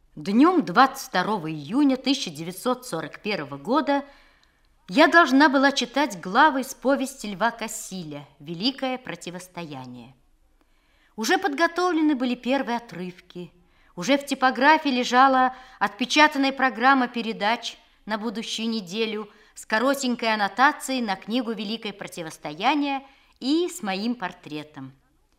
Днем 22 июня 1941 года я должна была читать главы из повести Льва Кассиля «Великое противостояние». Уже подготовлены были первые отрывки, уже в типографии лежала отпечатанная программа передач на будущую неделю с коротенькой аннотацией на книгу «Великое противостояние» и с моим портретом.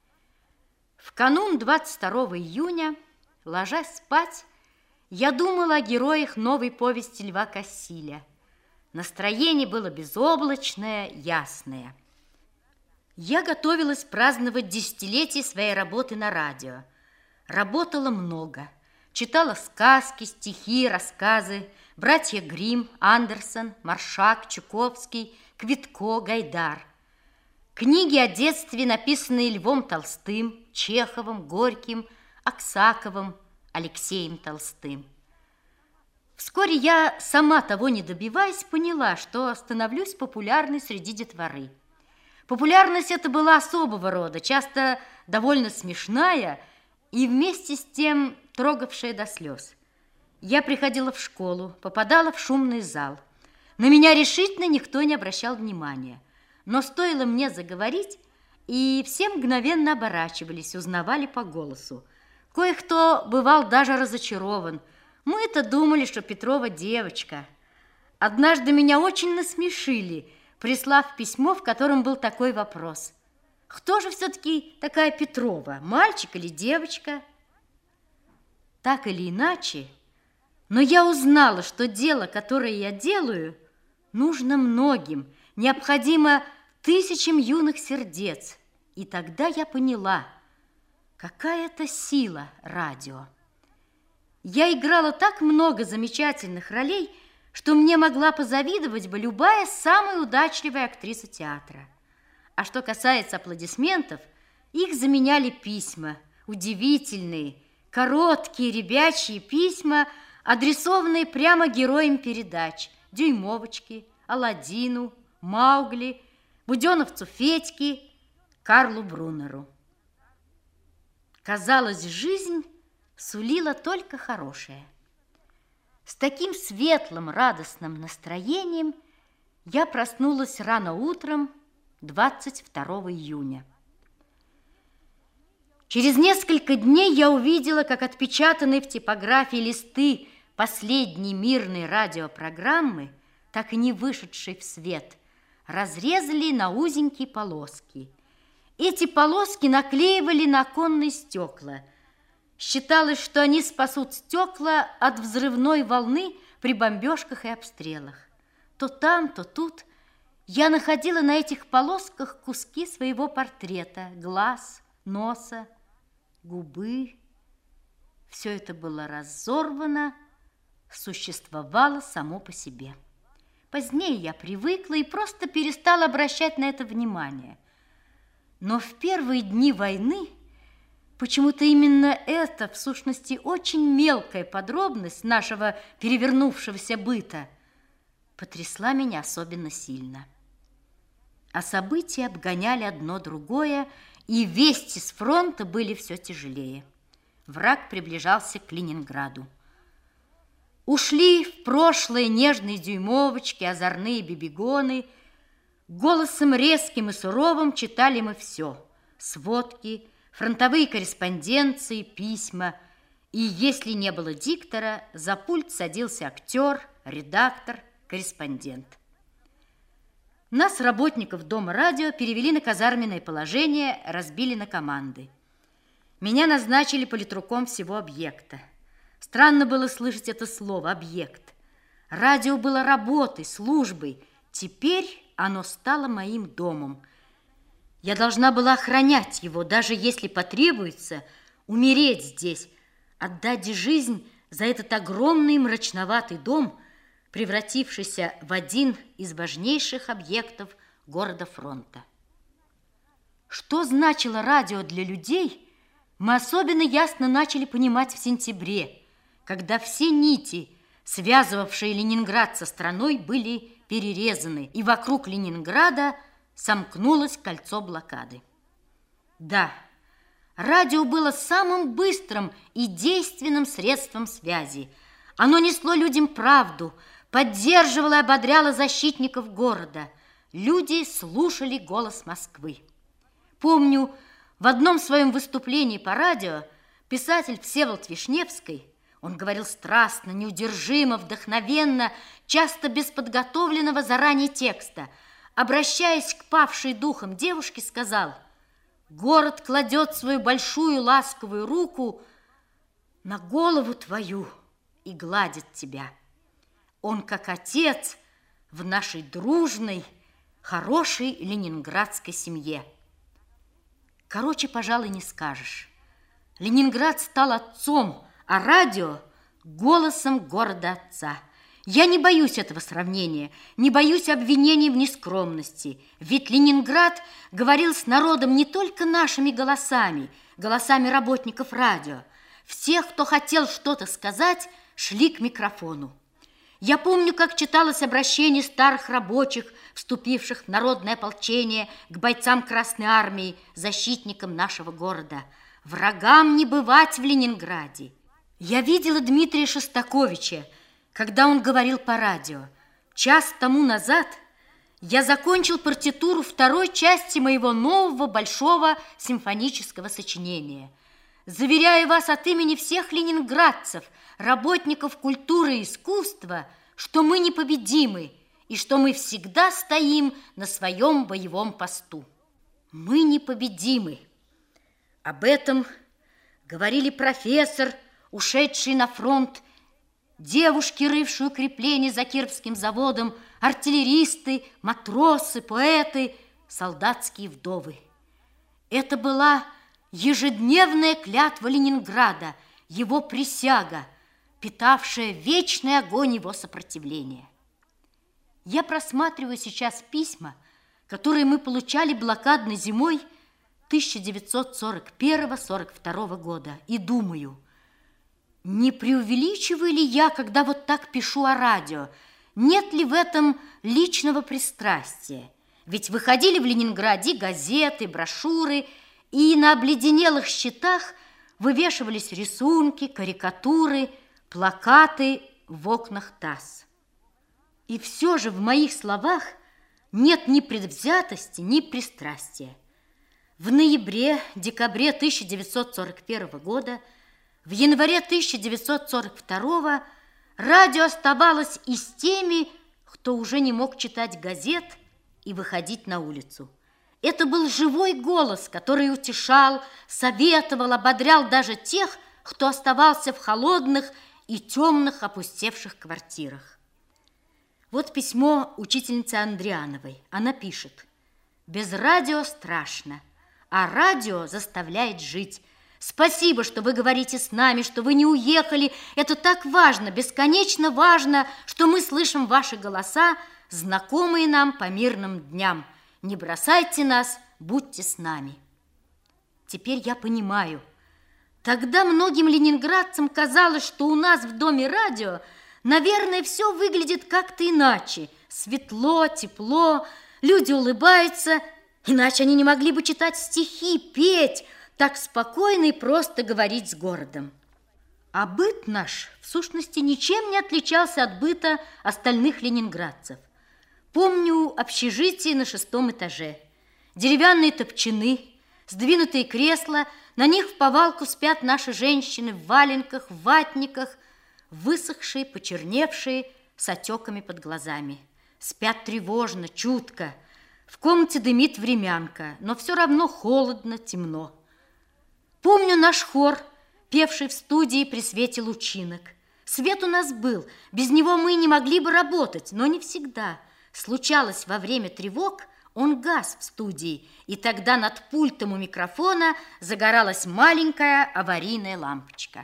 В канун 22 июня, ложась спать, я думала о героях новой повести Льва Кассиля. Настроение было безоблачное, ясное. Я готовилась праздновать десятилетие своей работы на радио. Работала много. Читала сказки, стихи, рассказы. Братья Гримм, Андерсон, Маршак, Чуковский, Квитко, Гайдар. Книги о детстве, написанные Львом Толстым, Чеховым, Горьким, Аксаковым, Алексеем Толстым. Вскоре я, сама того не добиваясь, поняла, что становлюсь популярной среди детворы. Популярность эта была особого рода, часто довольно смешная и вместе с тем трогавшая до слез. Я приходила в школу, попадала в шумный зал. На меня решительно никто не обращал внимания. Но стоило мне заговорить, и все мгновенно оборачивались, узнавали по голосу. Кое-кто бывал даже разочарован. Мы-то думали, что Петрова девочка. Однажды меня очень насмешили, прислав письмо, в котором был такой вопрос: кто же все-таки такая Петрова, мальчик или девочка? Так или иначе, но я узнала, что дело, которое я делаю, нужно многим, необходимо тысячам юных сердец. И тогда я поняла, какая это сила радио. Я играла так много замечательных ролей, что мне могла позавидовать бы любая самая удачливая актриса театра. А что касается аплодисментов, их заменяли письма, удивительные, короткие ребячьи письма, адресованные прямо героям передач: Дюймовочке, Аладдину, Маугли, буденовцу Федьке, Карлу Брунеру. Казалось, жизнь сулила только хорошее. С таким светлым, радостным настроением я проснулась рано утром 22 июня. Через несколько дней я увидела, как отпечатанные в типографии листы последней мирной радиопрограммы, так и не вышедшей в свет, разрезали на узенькие полоски. Эти полоски наклеивали на оконные стекла. Считалось, что они спасут стекла от взрывной волны при бомбежках и обстрелах. То там, то тут я находила на этих полосках куски своего портрета: глаз, носа, губы. Все это было разорвано, существовало само по себе. Позднее я привыкла и просто перестала обращать на это внимание. Но в первые дни войны почему-то именно эта, в сущности, очень мелкая подробность нашего перевернувшегося быта потрясла меня особенно сильно. А события обгоняли одно другое, и вести с фронта были все тяжелее. Враг приближался к Ленинграду. Ушли в прошлое нежные дюймовочки, озорные бибигоны. Голосом резким и суровым читали мы все: сводки, фронтовые корреспонденции, письма. И если не было диктора, за пульт садился актер, редактор, корреспондент. Нас, работников Дома радио, перевели на казарменное положение, разбили на команды. Меня назначили политруком всего объекта. Странно было слышать это слово «объект». Радио было работой, службой. Теперь оно стало моим домом. Я должна была охранять его, даже если потребуется умереть здесь, отдать жизнь за этот огромный мрачноватый дом, превратившийся в один из важнейших объектов города фронта. Что значило радио для людей, мы особенно ясно начали понимать в сентябре, когда все нити, связывавшие Ленинград со страной, были перерезаны, и вокруг Ленинграда сомкнулось кольцо блокады. Да, Радио было самым быстрым и действенным средством связи. Оно несло людям правду, поддерживало и ободряло защитников города. Люди слушали голос Москвы. Помню, в одном своем выступлении по радио писатель Всеволод Вишневский, он говорил страстно, неудержимо, вдохновенно, часто без подготовленного заранее текста, обращаясь к павшей духом девушке, сказал: «Город кладет свою большую ласковую руку на голову твою и гладит тебя. Он как отец в нашей дружной, хорошей ленинградской семье». Короче, пожалуй, не скажешь. Ленинград стал отцом, а радио – голосом города отца. Я не боюсь этого сравнения, не боюсь обвинений в нескромности. Ведь Ленинград говорил с народом не только нашими голосами, голосами работников радио. Всех, кто хотел что-то сказать, шли к микрофону. Я помню, как читалось обращение старых рабочих, вступивших в народное ополчение, к бойцам Красной Армии, защитникам нашего города. Врагам не бывать в Ленинграде. Я видела Дмитрия Шостаковича, когда он говорил по радио. Час тому назад я закончил партитуру второй части моего нового большого симфонического сочинения. Заверяю вас от имени всех ленинградцев, работников культуры и искусства, что мы непобедимы и что мы всегда стоим на своем боевом посту. Мы непобедимы. Об этом говорили профессор, ушедший на фронт, девушки, рывшие укрепления за Кировским заводом, артиллеристы, матросы, поэты, солдатские вдовы. Это была ежедневная клятва Ленинграда, его присяга, питавшая вечный огонь его сопротивления. Я просматриваю сейчас письма, которые мы получали блокадной зимой 1941-42 года, и думаю, не преувеличиваю ли я, когда вот так пишу о радио, нет ли в этом личного пристрастия? Ведь выходили в Ленинграде газеты, брошюры, и на обледенелых щитах вывешивались рисунки, карикатуры, плакаты в окнах ТАСС. И все же в моих словах нет ни предвзятости, ни пристрастия. В ноябре-декабре 1941 года, в январе 1942 радио оставалось и с теми, кто уже не мог читать газет и выходить на улицу. Это был живой голос, который утешал, советовал, ободрял даже тех, кто оставался в холодных и темных опустевших квартирах. Вот письмо учительницы Андриановой. Она пишет: «Без радио страшно, а радио заставляет жить. Спасибо, что вы говорите с нами, что вы не уехали. Это так важно, бесконечно важно, что мы слышим ваши голоса, знакомые нам по мирным дням. Не бросайте нас, будьте с нами». Теперь я понимаю. Тогда многим ленинградцам казалось, что у нас в доме радио, наверное, все выглядит как-то иначе. Светло, тепло, люди улыбаются, иначе они не могли бы читать стихи, петь, так спокойно и просто говорить с городом. А быт наш, в сущности, ничем не отличался от быта остальных ленинградцев. Помню общежитие на 6-м этаже. Деревянные топчаны, сдвинутые кресла, на них вповалку спят наши женщины в валенках, в ватниках, высохшие, почерневшие, с отеками под глазами. Спят тревожно, чутко. В комнате дымит времянка, но все равно холодно, темно. Помню наш хор, певший в студии при свете лучинок. Свет у нас был, без него мы не могли бы работать, но не всегда. Случалось, во время тревог он гас в студии, и тогда над пультом у микрофона загоралась маленькая аварийная лампочка.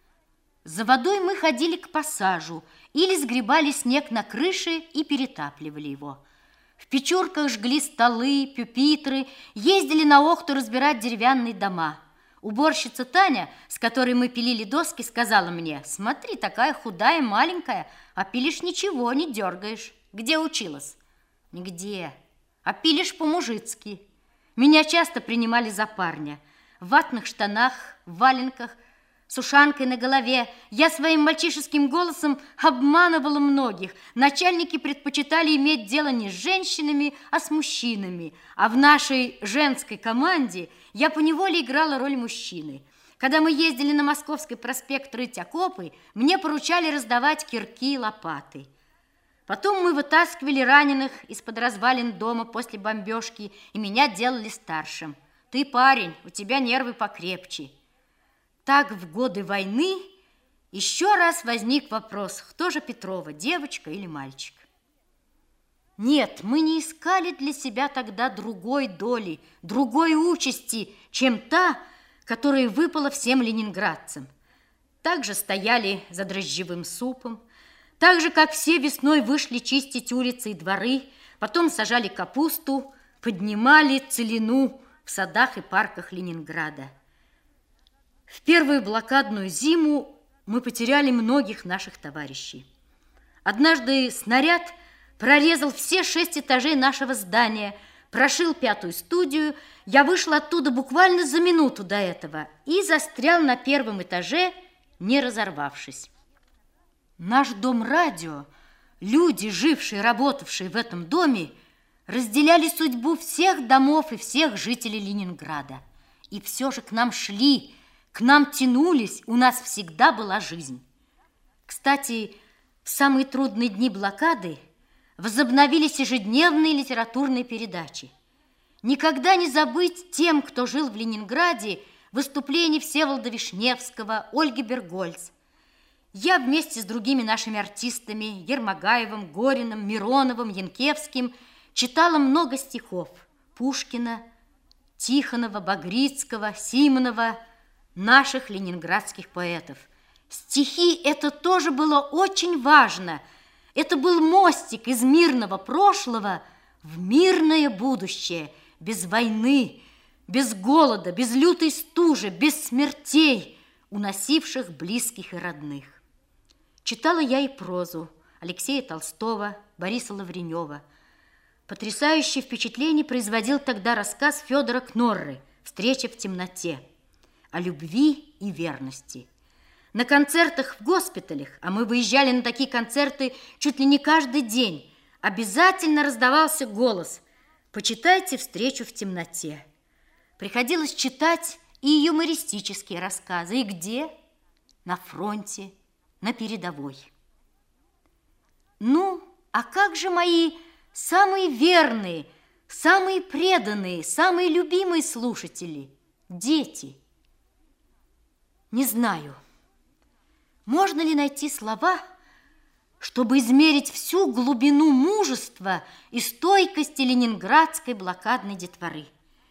За водой мы ходили к пассажу или сгребали снег на крыше и перетапливали его. В Печурках жгли столы, пюпитры, ездили на Охту разбирать деревянные дома. Уборщица Таня, с которой мы пилили доски, сказала мне: «Смотри, такая худая, маленькая, а пилишь ничего, не дергаешь. Где училась?» «Нигде, а пилишь по-мужицки». Меня часто принимали за парня. в ватных штанах, в валенках, с ушанкой на голове. Я своим мальчишеским голосом обманывала многих. Начальники предпочитали иметь дело не с женщинами, а с мужчинами. А в нашей женской команде я поневоле играла роль мужчины. Когда мы ездили на Московский проспект рыть окопы, мне поручали раздавать кирки и лопаты. Потом мы вытаскивали раненых из-под развалин дома после бомбежки, и меня делали старшим. Ты, парень, у тебя нервы покрепче. Так в годы войны еще раз возник вопрос, кто же Петрова, девочка или мальчик? Нет, мы не искали для себя тогда другой доли, другой участи, чем та, которая выпала всем ленинградцам. Также стояли за дрожжевым супом, так же, как все весной вышли чистить улицы и дворы, потом сажали капусту, поднимали целину в садах и парках Ленинграда. В первую блокадную зиму мы потеряли многих наших товарищей. Однажды снаряд прорезал все 6 этажей нашего здания, прошил 5-ю студию. Я вышла оттуда буквально за минуту до этого и застрял на 1-м этаже, не разорвавшись. Наш дом-радио, люди, жившие, работавшие в этом доме, разделяли судьбу всех домов и всех жителей Ленинграда. И все же к нам шли, к нам тянулись, у нас всегда была жизнь. Кстати, в самые трудные дни блокады возобновились ежедневные литературные передачи. Никогда не забыть тем, кто жил в Ленинграде, выступлений Всеволода Вишневского, Ольги Бергольц. Я вместе с другими нашими артистами, Ермогаевым, Гориным, Мироновым, Янкевским, читала много стихов Пушкина, Тихонова, Багрицкого, Симонова, наших ленинградских поэтов. Стихи – это тоже было очень важно. Это был мостик из мирного прошлого в мирное будущее, без войны, без голода, без лютой стужи, без смертей, уносивших близких и родных. Читала я и прозу Алексея Толстого, Бориса Лавренева. Потрясающее впечатление производил тогда рассказ Федора Кнорры «Встреча в темноте» о любви и верности. На концертах в госпиталях, а мы выезжали на такие концерты чуть ли не каждый день, обязательно раздавался голос «Почитайте «Встречу в темноте». Приходилось читать и юмористические рассказы. И где? На фронте, на передовой. Ну, а как же мои самые верные, самые преданные, самые любимые слушатели, дети? Не знаю, можно ли найти слова, чтобы измерить всю глубину мужества и стойкости ленинградской блокадной детворы.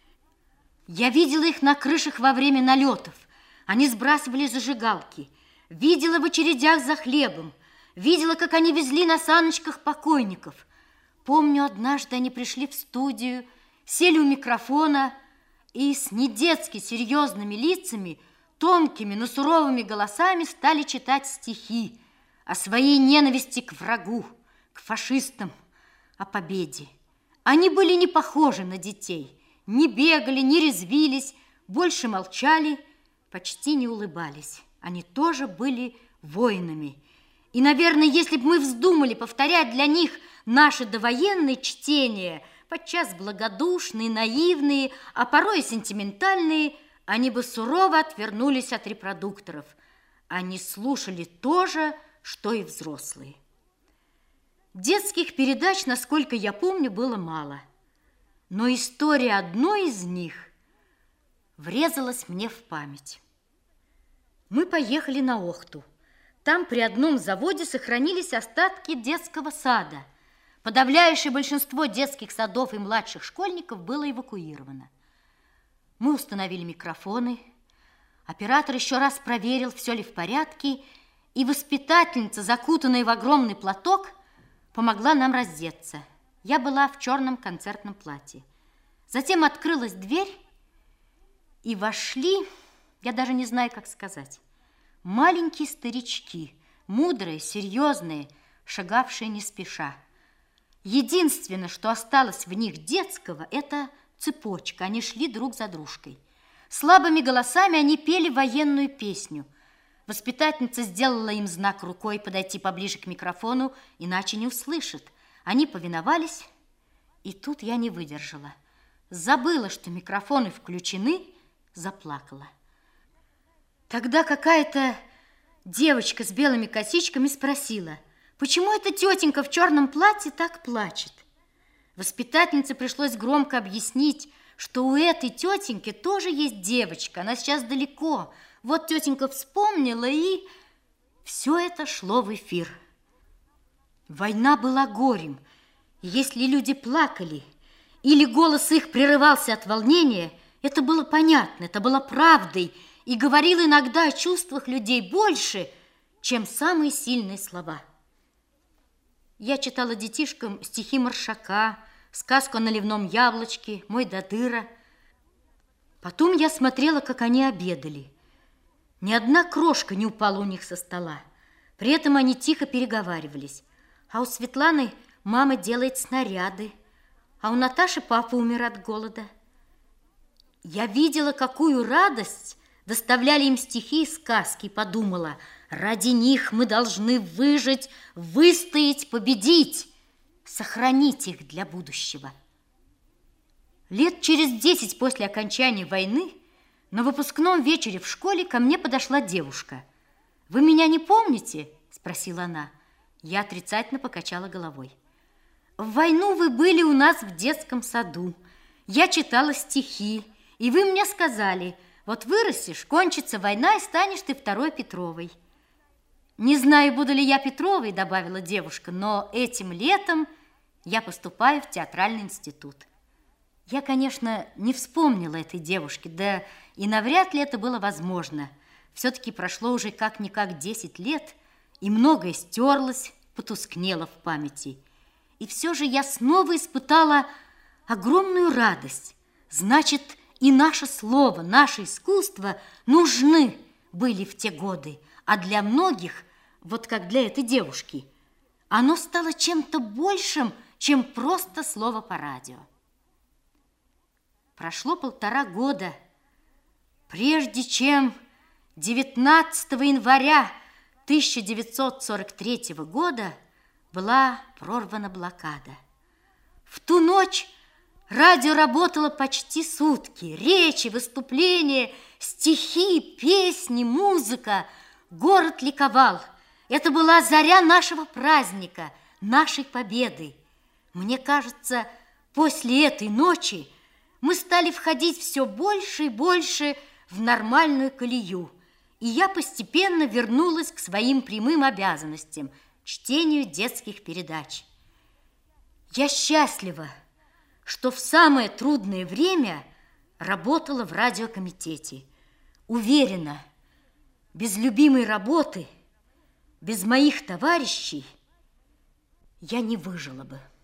Я видела их на крышах во время налетов. Они сбрасывали зажигалки. Видела в очередях за хлебом. Видела, как они везли на саночках покойников. Помню, однажды они пришли в студию, сели у микрофона и с недетски серьезными лицами, тонкими, но суровыми голосами стали читать стихи о своей ненависти к врагу, к фашистам, о победе. Они были не похожи на детей, не бегали, не резвились, больше молчали, почти не улыбались. Они тоже были воинами. И, наверное, если бы мы вздумали повторять для них наши довоенные чтения, подчас благодушные, наивные, а порой и сентиментальные, они бы сурово отвернулись от репродукторов. Они слушали то же, что и взрослые. Детских передач, насколько я помню, было мало. Но история одной из них врезалась мне в память. Мы поехали на Охту. Там при одном заводе сохранились остатки детского сада. Подавляющее большинство детских садов и младших школьников было эвакуировано. Мы установили микрофоны. Оператор еще раз проверил, все ли в порядке, и воспитательница, закутанная в огромный платок, помогла нам раздеться. Я была в черном концертном платье. Затем открылась дверь, и вошли, я даже не знаю, как сказать, маленькие старички, мудрые, серьезные, шагавшие не спеша. Единственное, что осталось в них детского, это цепочка. Они шли друг за дружкой. Слабыми голосами они пели военную песню. Воспитательница сделала им знак рукой подойти поближе к микрофону, иначе не услышат. Они повиновались, и тут я не выдержала. Забыла, что микрофоны включены, заплакала. Тогда какая-то девочка с белыми косичками спросила, почему эта тетенька в черном платье так плачет. Воспитательнице пришлось громко объяснить, что у этой тетеньки тоже есть девочка, она сейчас далеко. Вот тетенька вспомнила, и все это шло в эфир. Война была горем. Если люди плакали или голос их прерывался от волнения, это было понятно, это было правдой и говорило иногда о чувствах людей больше, чем самые сильные слова. Я читала детишкам стихи Маршака, сказку о наливном яблочке, «Мой Додыра». Потом я смотрела, как они обедали. Ни одна крошка не упала у них со стола. При этом они тихо переговаривались. А у Светланы мама делает снаряды, а у Наташи папа умер от голода. Я видела, какую радость доставляли им стихи и сказки, и подумала, ради них мы должны выжить, выстоять, победить, сохранить их для будущего. Лет через 10 после окончания войны на выпускном вечере в школе ко мне подошла девушка. «Вы меня не помните?» – спросила она. Я отрицательно покачала головой. «В войну вы были у нас в детском саду. Я читала стихи, и вы мне сказали, вот вырастешь, кончится война, и станешь ты второй Петровой». «Не знаю, буду ли я Петровой», – добавила девушка, «но этим летом я поступаю в театральный институт». Я, конечно, не вспомнила этой девушки, да и навряд ли это было возможно. Все-таки прошло уже как-никак 10 лет, и многое стерлось, потускнело в памяти. И все же я снова испытала огромную радость. Значит, и наше слово, наше искусство нужны были в те годы, а для многих, вот как для этой девушки, оно стало чем-то большим, чем просто слово по радио. Прошло 1,5 года, прежде чем 19 января 1943 года была прорвана блокада. В ту ночь радио работало почти сутки. Речи, выступления, стихи, песни, музыка. Город ликовал. Это была заря нашего праздника, нашей победы. Мне кажется, после этой ночи мы стали входить все больше и больше в нормальную колею, и я постепенно вернулась к своим прямым обязанностям – чтению детских передач. Я счастлива, что в самое трудное время работала в радиокомитете. Уверена, без любимой работы, без моих товарищей я не выжила бы.